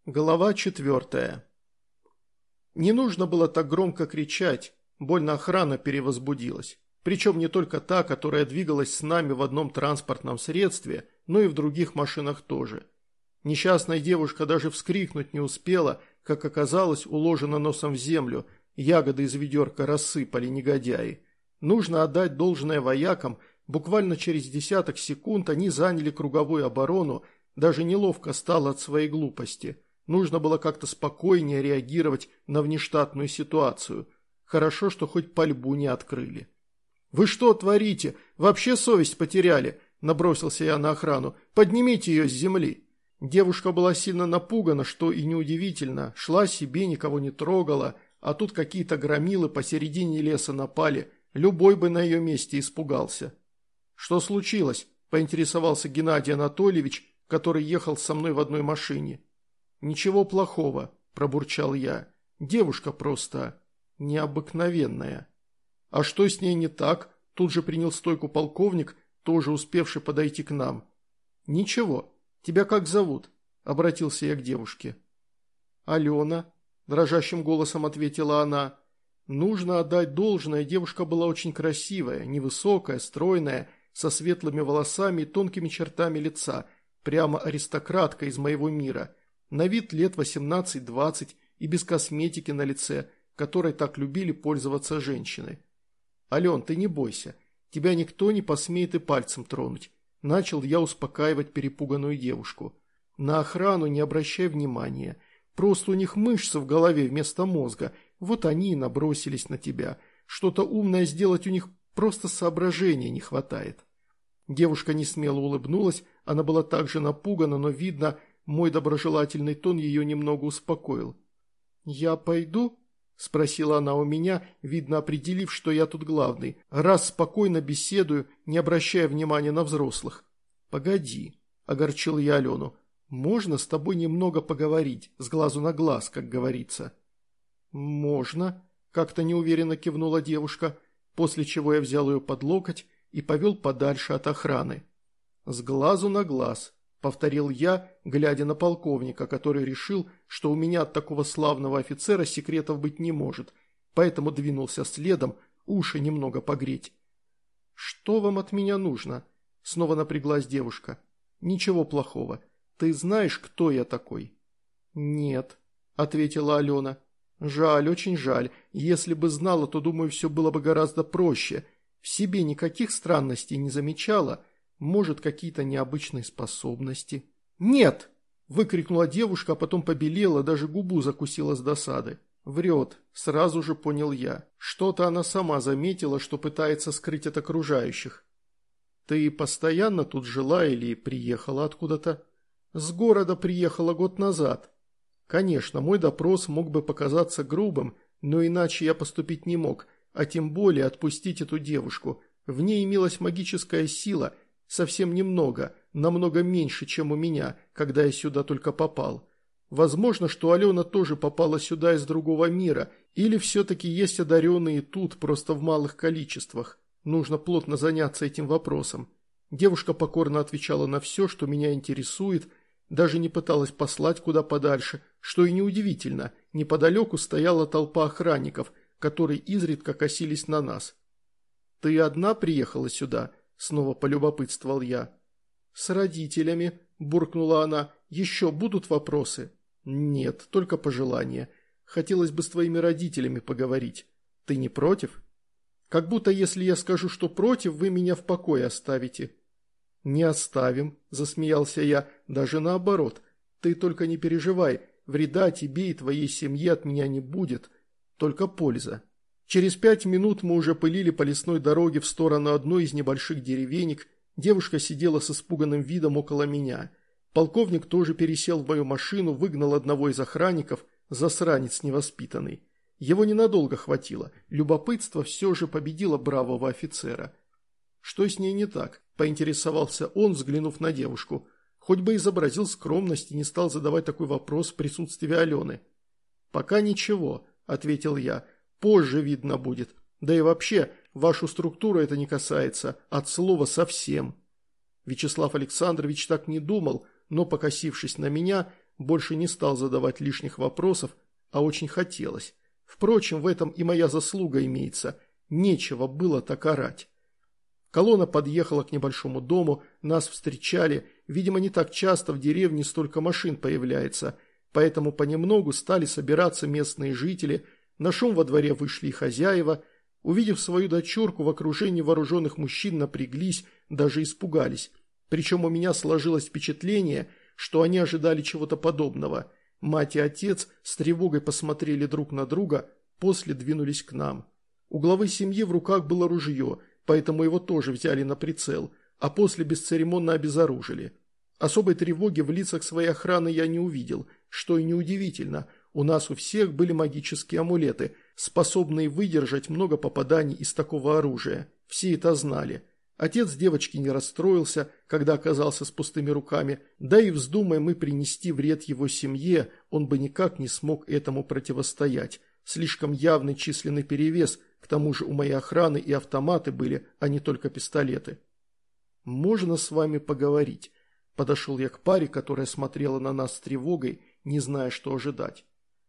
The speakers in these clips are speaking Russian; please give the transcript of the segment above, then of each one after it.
Глава 4. Не нужно было так громко кричать, больно охрана перевозбудилась. Причем не только та, которая двигалась с нами в одном транспортном средстве, но и в других машинах тоже. Несчастная девушка даже вскрикнуть не успела, как оказалось, уложена носом в землю, ягоды из ведерка рассыпали негодяи. Нужно отдать должное воякам, буквально через десяток секунд они заняли круговую оборону, даже неловко стало от своей глупости. Нужно было как-то спокойнее реагировать на внештатную ситуацию. Хорошо, что хоть пальбу не открыли. «Вы что творите? Вообще совесть потеряли?» – набросился я на охрану. «Поднимите ее с земли». Девушка была сильно напугана, что и неудивительно. Шла себе, никого не трогала, а тут какие-то громилы посередине леса напали. Любой бы на ее месте испугался. «Что случилось?» – поинтересовался Геннадий Анатольевич, который ехал со мной в одной машине. «Ничего плохого», – пробурчал я. «Девушка просто необыкновенная». «А что с ней не так?» – тут же принял стойку полковник, тоже успевший подойти к нам. «Ничего. Тебя как зовут?» – обратился я к девушке. «Алена», – дрожащим голосом ответила она. Нужно отдать должное, девушка была очень красивая, невысокая, стройная, со светлыми волосами и тонкими чертами лица, прямо аристократка из моего мира. На вид лет 18-20 и без косметики на лице, которой так любили пользоваться женщины. «Ален, ты не бойся, тебя никто не посмеет и пальцем тронуть», – начал я успокаивать перепуганную девушку. «На охрану не обращай внимания, просто у них мышцы в голове вместо мозга, вот они и набросились на тебя. Что-то умное сделать у них просто соображения не хватает». Девушка несмело улыбнулась, она была также напугана, но видно, мой доброжелательный тон ее немного успокоил. «Я пойду?» – спросила она у меня, видно определив, что я тут главный, раз спокойно беседую, не обращая внимания на взрослых. «Погоди», – огорчил я Алену, – «можно с тобой немного поговорить, с глазу на глаз, как говорится?» «Можно», – как-то неуверенно кивнула девушка, после чего я взял ее под локоть и повел подальше от охраны. «С глазу на глаз», – повторил я, глядя на полковника, который решил, что у меня от такого славного офицера секретов быть не может, поэтому двинулся следом, уши немного погреть. «Что вам от меня нужно?» – снова напряглась девушка. «Ничего плохого. Ты знаешь, кто я такой?» «Нет», – ответила Алена. «Жаль, очень жаль. Если бы знала, то, думаю, все было бы гораздо проще. В себе никаких странностей не замечала. Может, какие-то необычные способности». «Нет!» – выкрикнула девушка, а потом побелела, даже губу закусила с досады. «Врет», – сразу же понял я. Что-то она сама заметила, что пытается скрыть от окружающих. «Ты постоянно тут жила или приехала откуда-то?» «С города приехала год назад». Конечно, мой допрос мог бы показаться грубым, но иначе я поступить не мог, а тем более отпустить эту девушку. В ней имелась магическая сила, совсем немного, намного меньше, чем у меня, когда я сюда только попал. Возможно, что Алена тоже попала сюда из другого мира, или все-таки есть одаренные тут, просто в малых количествах. Нужно плотно заняться этим вопросом. Девушка покорно отвечала на все, что меня интересует, даже не пыталась послать куда подальше, что и неудивительно, неподалеку стояла толпа охранников, которые изредка косились на нас. «Ты одна приехала сюда?» – снова полюбопытствовал я. «С родителями», – буркнула она, – «еще будут вопросы?» «Нет, только пожелания. Хотелось бы с твоими родителями поговорить. Ты не против?» «Как будто если я скажу, что против, вы меня в покое оставите». «Не оставим», – засмеялся я, – «даже наоборот. Ты только не переживай, вреда тебе и твоей семье от меня не будет, только польза». Через 5 минут мы уже пылили по лесной дороге в сторону одной из небольших деревенек, девушка сидела с испуганным видом около меня. Полковник тоже пересел в мою машину, выгнал одного из охранников, засранец невоспитанный. Его ненадолго хватило, любопытство все же победило бравого офицера. «Что с ней не так?» – поинтересовался он, взглянув на девушку. Хоть бы изобразил скромность и не стал задавать такой вопрос в присутствии Алены. «Пока ничего», – ответил я, – «позже видно будет. Да и вообще, вашу структуру это не касается, от слова совсем». Вячеслав Александрович так не думал, но, покосившись на меня, больше не стал задавать лишних вопросов, а очень хотелось. Впрочем, в этом и моя заслуга имеется. Нечего было так орать. Колонна подъехала к небольшому дому, нас встречали. Видимо, не так часто в деревне столько машин появляется, поэтому понемногу стали собираться местные жители. На шум во дворе вышли и хозяева. Увидев свою дочурку в окружении вооруженных мужчин, напряглись, даже испугались. Причем у меня сложилось впечатление, что они ожидали чего-то подобного. Мать и отец с тревогой посмотрели друг на друга, после двинулись к нам. У главы семьи в руках было ружье, поэтому его тоже взяли на прицел, а после бесцеремонно обезоружили. Особой тревоги в лицах своей охраны я не увидел, что и неудивительно. У нас у всех были магические амулеты, способные выдержать много попаданий из такого оружия. Все это знали. Отец девочки не расстроился, когда оказался с пустыми руками, да и вздумая мы принести вред его семье, он бы никак не смог этому противостоять. Слишком явный численный перевес, к тому же у моей охраны и автоматы были, а не только пистолеты. «Можно с вами поговорить?» Подошел я к паре, которая смотрела на нас с тревогой, не зная, что ожидать.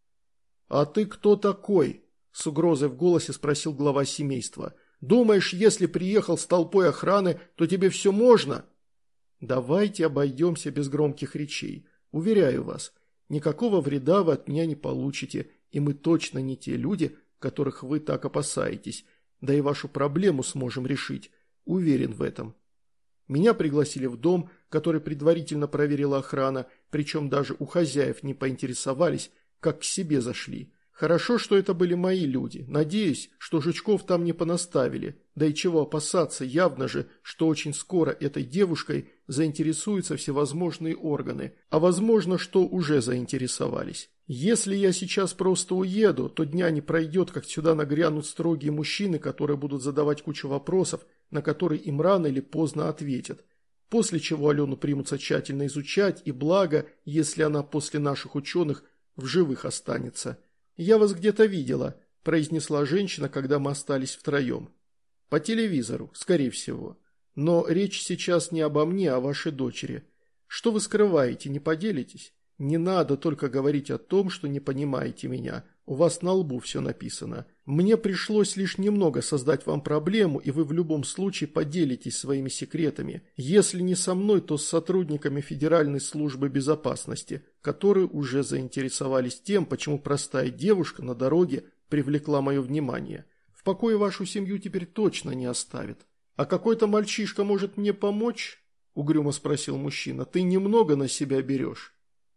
«А ты кто такой?» – с угрозой в голосе спросил глава семейства. «Думаешь, если приехал с толпой охраны, то тебе все можно?» «Давайте обойдемся без громких речей. Уверяю вас, никакого вреда вы от меня не получите, и мы точно не те люди, которых вы так опасаетесь. Да и вашу проблему сможем решить. Уверен в этом». Меня пригласили в дом, который предварительно проверила охрана, причем даже у хозяев не поинтересовались, как к себе зашли. Хорошо, что это были мои люди. Надеюсь, что жучков там не понаставили. Да и чего опасаться, явно же, что очень скоро этой девушкой заинтересуются всевозможные органы. А возможно, что уже заинтересовались. Если я сейчас просто уеду, то дня не пройдет, как сюда нагрянут строгие мужчины, которые будут задавать кучу вопросов, на которые им рано или поздно ответят. После чего Алену примутся тщательно изучать, и благо, если она после наших ученых в живых останется. «Я вас где-то видела», – произнесла женщина, когда мы остались втроем. «По телевизору, скорее всего. Но речь сейчас не обо мне, а о вашей дочери. Что вы скрываете, не поделитесь? Не надо только говорить о том, что не понимаете меня. У вас на лбу все написано. Мне пришлось лишь немного создать вам проблему, и вы в любом случае поделитесь своими секретами. Если не со мной, то с сотрудниками Федеральной службы безопасности, которые уже заинтересовались тем, почему простая девушка на дороге привлекла мое внимание. В покое вашу семью теперь точно не оставит. А какой-то мальчишка может мне помочь?» – угрюмо спросил мужчина. «Ты немного на себя берешь?»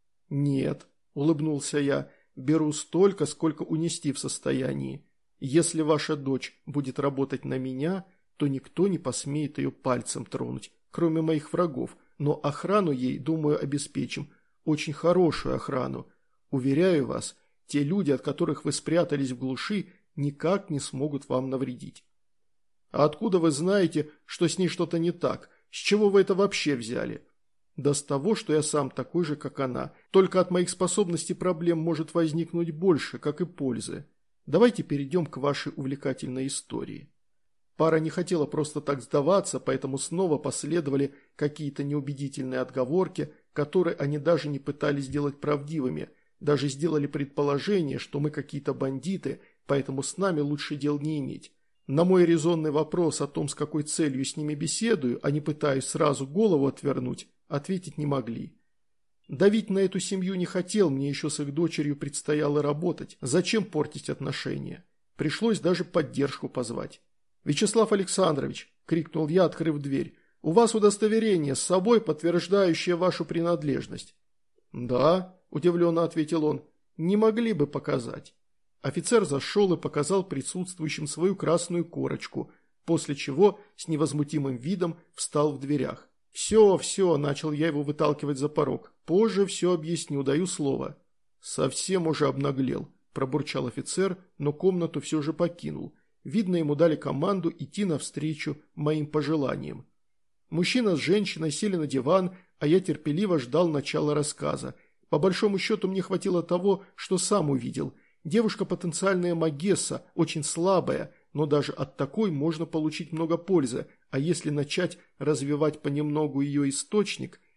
«Нет», – улыбнулся я, – «беру столько, сколько унести в состоянии. Если ваша дочь будет работать на меня, то никто не посмеет ее пальцем тронуть, кроме моих врагов, но охрану ей, думаю, обеспечим, очень хорошую охрану. Уверяю вас, те люди, от которых вы спрятались в глуши, никак не смогут вам навредить». «А откуда вы знаете, что с ней что-то не так? С чего вы это вообще взяли?» «Да с того, что я сам такой же, как она. Только от моих способностей проблем может возникнуть больше, как и пользы. Давайте перейдем к вашей увлекательной истории». Пара не хотела просто так сдаваться, поэтому снова последовали какие-то неубедительные отговорки, которые они даже не пытались сделать правдивыми, даже сделали предположение, что мы какие-то бандиты, поэтому с нами лучше дел не иметь. На мой резонный вопрос о том, с какой целью с ними беседую, а не пытаюсь сразу голову отвернуть, ответить не могли. Давить на эту семью не хотел, мне еще с их дочерью предстояло работать. Зачем портить отношения? Пришлось даже поддержку позвать. «Вячеслав Александрович», – крикнул я, открыв дверь, – «у вас удостоверение с собой, подтверждающее вашу принадлежность?» «Да», – удивленно ответил он, – «не могли бы показать». Офицер зашел и показал присутствующим свою красную корочку, после чего с невозмутимым видом встал в дверях. «Все, все», – начал я его выталкивать за порог. «Позже все объясню, даю слово». «Совсем уже обнаглел», – пробурчал офицер, но комнату все же покинул. Видно, ему дали команду идти навстречу моим пожеланиям. Мужчина с женщиной сели на диван, а я терпеливо ждал начала рассказа. По большому счету мне хватило того, что сам увидел. Девушка потенциальная магесса, очень слабая, но даже от такой можно получить много пользы, а если начать развивать понемногу ее источник...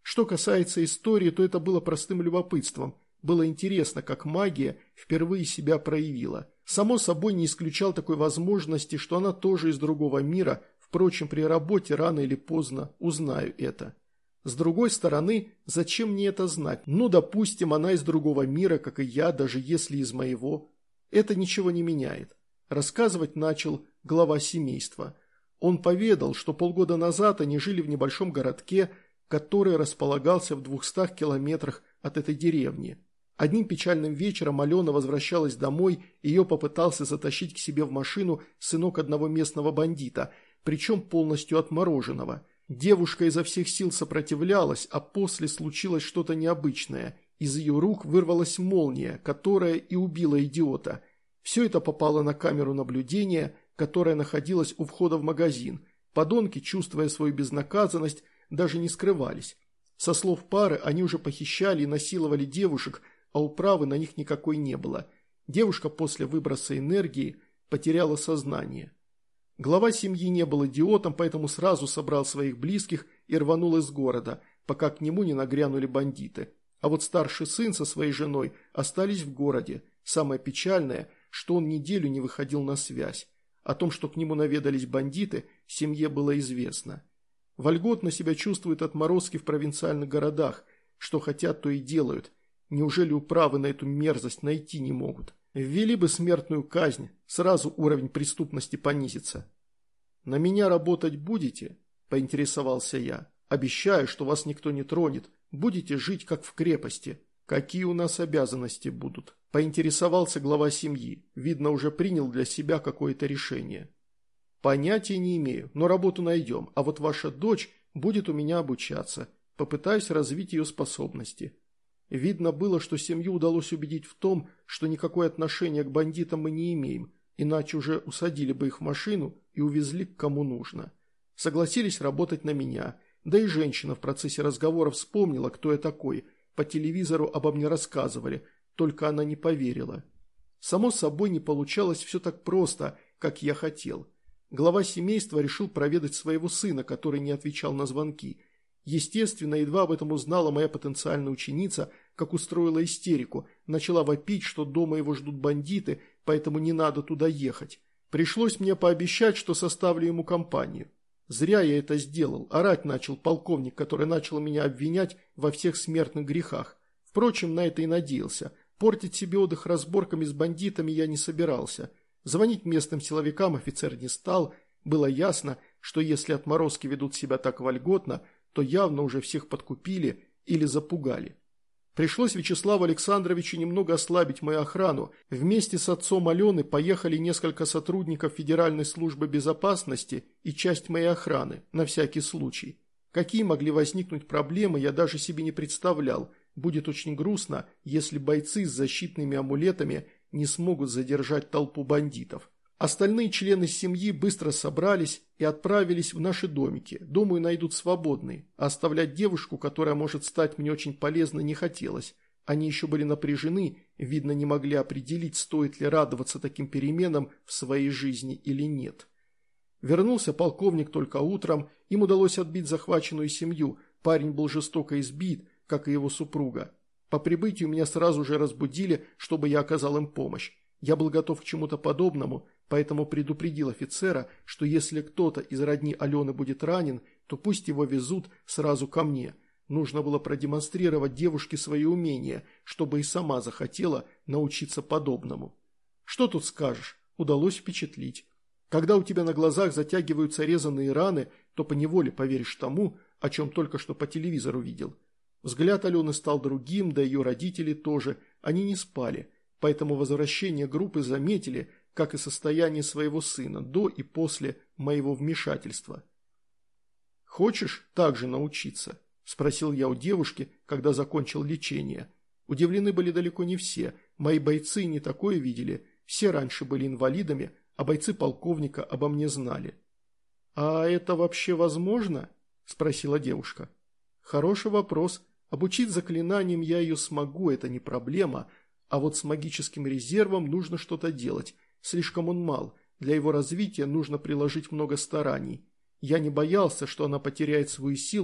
Что касается истории, то это было простым любопытством. Было интересно, как магия впервые себя проявила. Само собой, не исключал такой возможности, что она тоже из другого мира, впрочем, при работе рано или поздно узнаю это. С другой стороны, зачем мне это знать? Ну, допустим, она из другого мира, как и я, даже если из моего. Это ничего не меняет. Рассказывать начал глава семейства. Он поведал, что полгода назад они жили в небольшом городке, который располагался в 200 километрах от этой деревни. Одним печальным вечером Алена возвращалась домой, ее попытался затащить к себе в машину сынок одного местного бандита, причем полностью отмороженного. Девушка изо всех сил сопротивлялась, а после случилось что-то необычное. Из ее рук вырвалась молния, которая и убила идиота. Все это попало на камеру наблюдения, которая находилась у входа в магазин. Подонки, чувствуя свою безнаказанность, даже не скрывались. Со слов пары, они уже похищали и насиловали девушек, а управы на них никакой не было. Девушка после выброса энергии потеряла сознание. Глава семьи не был идиотом, поэтому сразу собрал своих близких и рванул из города, пока к нему не нагрянули бандиты. А вот старший сын со своей женой остались в городе. Самое печальное, что он неделю не выходил на связь. О том, что к нему наведались бандиты, семье было известно. Вольготно себя чувствуют отморозки в провинциальных городах. Что хотят, то и делают. Неужели управы на эту мерзость найти не могут? Ввели бы смертную казнь, сразу уровень преступности понизится. «На меня работать будете?» – поинтересовался я. «Обещаю, что вас никто не тронет. Будете жить, как в крепости. Какие у нас обязанности будут?» – поинтересовался глава семьи. Видно, уже принял для себя какое-то решение. «Понятия не имею, но работу найдем, а вот ваша дочь будет у меня обучаться. Попытаюсь развить ее способности». Видно было, что семью удалось убедить в том, что никакое отношение к бандитам мы не имеем, иначе уже усадили бы их в машину и увезли к кому нужно. Согласились работать на меня, да и женщина в процессе разговора вспомнила, кто я такой, по телевизору обо мне рассказывали, только она не поверила. Само собой, не получалось все так просто, как я хотел. Глава семейства решил проведать своего сына, который не отвечал на звонки. Естественно, едва об этом узнала моя потенциальная ученица, как устроила истерику, начала вопить, что дома его ждут бандиты, поэтому не надо туда ехать. Пришлось мне пообещать, что составлю ему компанию. Зря я это сделал, орать начал полковник, который начал меня обвинять во всех смертных грехах. Впрочем, на это и надеялся. Портить себе отдых разборками с бандитами я не собирался. Звонить местным силовикам офицер не стал. Было ясно, что если отморозки ведут себя так вольготно, то явно уже всех подкупили или запугали. Пришлось Вячеславу Александровичу немного ослабить мою охрану. Вместе с отцом Алены поехали несколько сотрудников Федеральной службы безопасности и часть моей охраны, на всякий случай. Какие могли возникнуть проблемы, я даже себе не представлял. Будет очень грустно, если бойцы с защитными амулетами не смогут задержать толпу бандитов. Остальные члены семьи быстро собрались и отправились в наши домики. Думаю, найдут свободные. А оставлять девушку, которая может стать мне очень полезной, не хотелось. Они еще были напряжены, видно, не могли определить, стоит ли радоваться таким переменам в своей жизни или нет. Вернулся полковник только утром, им удалось отбить захваченную семью. Парень был жестоко избит, как и его супруга. По прибытию меня сразу же разбудили, чтобы я оказал им помощь. Я был готов к чему-то подобному, поэтому предупредил офицера, что если кто-то из родни Алены будет ранен, то пусть его везут сразу ко мне. Нужно было продемонстрировать девушке свои умения, чтобы и сама захотела научиться подобному. Что тут скажешь, удалось впечатлить. Когда у тебя на глазах затягиваются резаные раны, то поневоле поверишь тому, о чем только что по телевизору видел. Взгляд Алены стал другим, да ее родители тоже, они не спали. Поэтому возвращение группы заметили, как и состояние своего сына до и после моего вмешательства. «Хочешь также научиться?» – спросил я у девушки, когда закончил лечение. Удивлены были далеко не все, мои бойцы не такое видели, все раньше были инвалидами, а бойцы полковника обо мне знали. «А это вообще возможно?» – спросила девушка. «Хороший вопрос. Обучить заклинаниям я ее смогу, это не проблема. А вот с магическим резервом нужно что-то делать. Слишком он мал. Для его развития нужно приложить много стараний. Я не боялся, что она потеряет свою силу,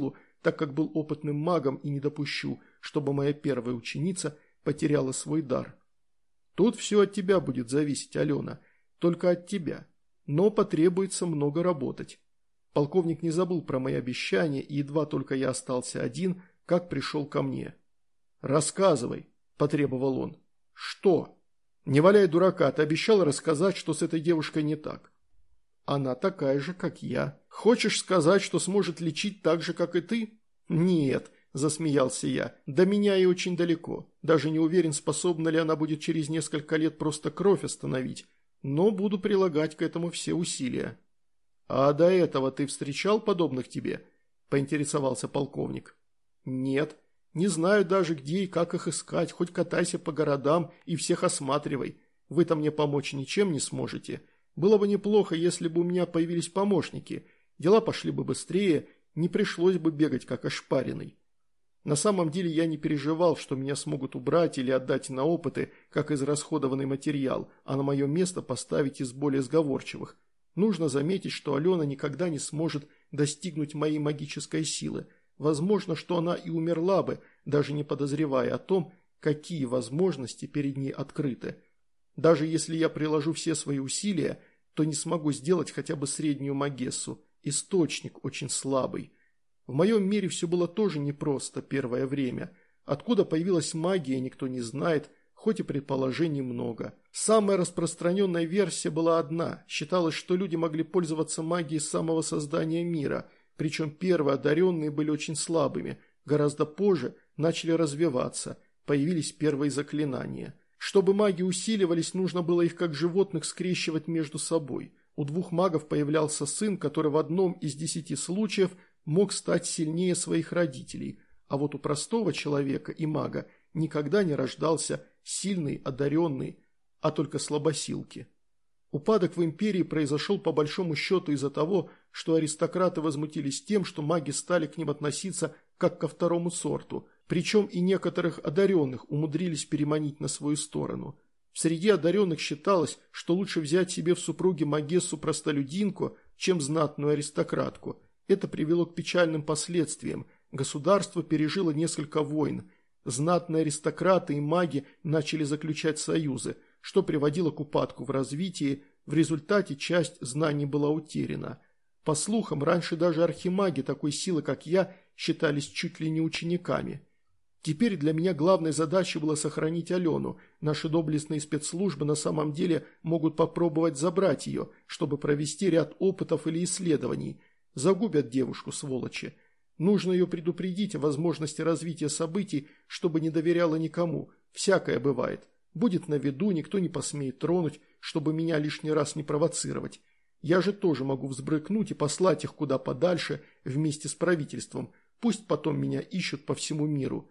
так как был опытным магом и не допущу, чтобы моя первая ученица потеряла свой дар. Тут все от тебя будет зависеть, Алена, только от тебя. Но потребуется много работать. Полковник не забыл про мои обещания, и едва только я остался один, как пришел ко мне. «Рассказывай», – потребовал он. «Что?» «Не валяй дурака, ты обещал рассказать, что с этой девушкой не так». «Она такая же, как я. Хочешь сказать, что сможет лечить так же, как и ты?» «Нет», – засмеялся я, – «до меня и очень далеко. Даже не уверен, способна ли она будет через несколько лет просто кровь остановить, но буду прилагать к этому все усилия». «А до этого ты встречал подобных тебе?» – поинтересовался полковник. «Нет, не знаю даже, где и как их искать, хоть катайся по городам и всех осматривай. Вы-то мне помочь ничем не сможете. Было бы неплохо, если бы у меня появились помощники. Дела пошли бы быстрее, не пришлось бы бегать как ошпаренный». На самом деле я не переживал, что меня смогут убрать или отдать на опыты, как израсходованный материал, а на мое место поставить из более сговорчивых. Нужно заметить, что Алена никогда не сможет достигнуть моей магической силы. Возможно, что она и умерла бы, даже не подозревая о том, какие возможности перед ней открыты. Даже если я приложу все свои усилия, то не смогу сделать хотя бы среднюю магессу. Источник очень слабый. В моем мире все было тоже непросто первое время. Откуда появилась магия, никто не знает, хоть и предположений много. Самая распространенная версия была одна. Считалось, что люди могли пользоваться магией с самого создания мира, причем первые одаренные были очень слабыми. Гораздо позже начали развиваться, появились первые заклинания. Чтобы маги усиливались, нужно было их как животных скрещивать между собой. У двух магов появлялся сын, который в одном из 10 случаев мог стать сильнее своих родителей, а вот у простого человека и мага никогда не рождался сильный, одаренный, а только слабосилки. Упадок в империи произошел по большому счету из-за того, что аристократы возмутились тем, что маги стали к ним относиться как ко второму сорту, причем и некоторых одаренных умудрились переманить на свою сторону. Среди одаренных считалось, что лучше взять себе в супруги магессу-простолюдинку, чем знатную аристократку. Это привело к печальным последствиям. Государство пережило несколько войн. Знатные аристократы и маги начали заключать союзы, что приводило к упадку в развитии, в результате часть знаний была утеряна. По слухам, раньше даже архимаги такой силы, как я, считались чуть ли не учениками. Теперь для меня главной задачей было сохранить Алену. Наши доблестные спецслужбы на самом деле могут попробовать забрать ее, чтобы провести ряд опытов или исследований. Загубят девушку, сволочи. Нужно ее предупредить о возможности развития событий, чтобы не доверяла никому. Всякое бывает. Будет на виду, никто не посмеет тронуть, чтобы меня лишний раз не провоцировать. Я же тоже могу взбрыкнуть и послать их куда подальше вместе с правительством. Пусть потом меня ищут по всему миру.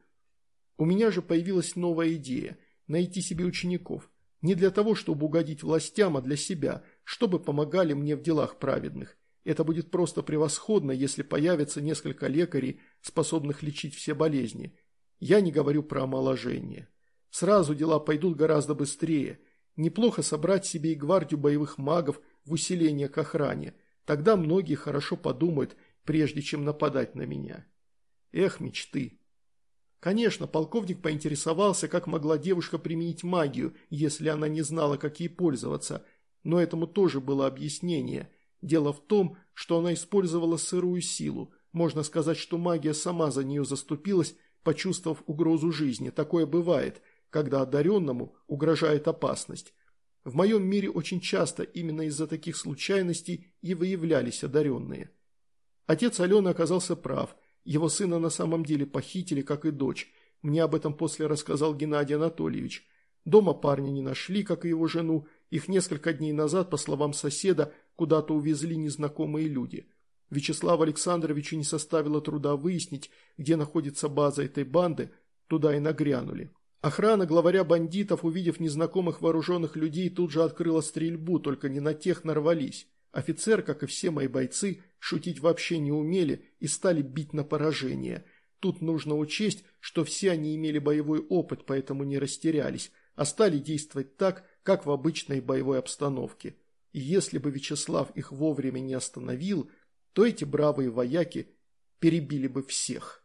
У меня же появилась новая идея – найти себе учеников. Не для того, чтобы угодить властям, а для себя, чтобы помогали мне в делах праведных. Это будет просто превосходно, если появится несколько лекарей, способных лечить все болезни. Я не говорю про омоложение. Сразу дела пойдут гораздо быстрее. Неплохо собрать себе и гвардию боевых магов в усиление к охране. Тогда многие хорошо подумают, прежде чем нападать на меня. Эх, мечты. Конечно, полковник поинтересовался, как могла девушка применить магию, если она не знала, как ей пользоваться. Но этому тоже было объяснение. Дело в том, что она использовала сырую силу. Можно сказать, что магия сама за нее заступилась, почувствовав угрозу жизни. Такое бывает, когда одаренному угрожает опасность. В моем мире очень часто именно из-за таких случайностей и выявлялись одаренные. Отец Алены оказался прав. Его сына на самом деле похитили, как и дочь. Мне об этом после рассказал Геннадий Анатольевич. Дома парня не нашли, как и его жену. Их несколько дней назад, по словам соседа, куда-то увезли незнакомые люди. Вячеславу Александровичу не составило труда выяснить, где находится база этой банды, туда и нагрянули. Охрана главаря бандитов, увидев незнакомых вооруженных людей, тут же открыла стрельбу, только не на тех нарвались. Офицер, как и все мои бойцы, шутить вообще не умели и стали бить на поражение. Тут нужно учесть, что все они имели боевой опыт, поэтому не растерялись, а стали действовать так, как в обычной боевой обстановке. И если бы Вячеслав их вовремя не остановил, то эти бравые вояки перебили бы всех.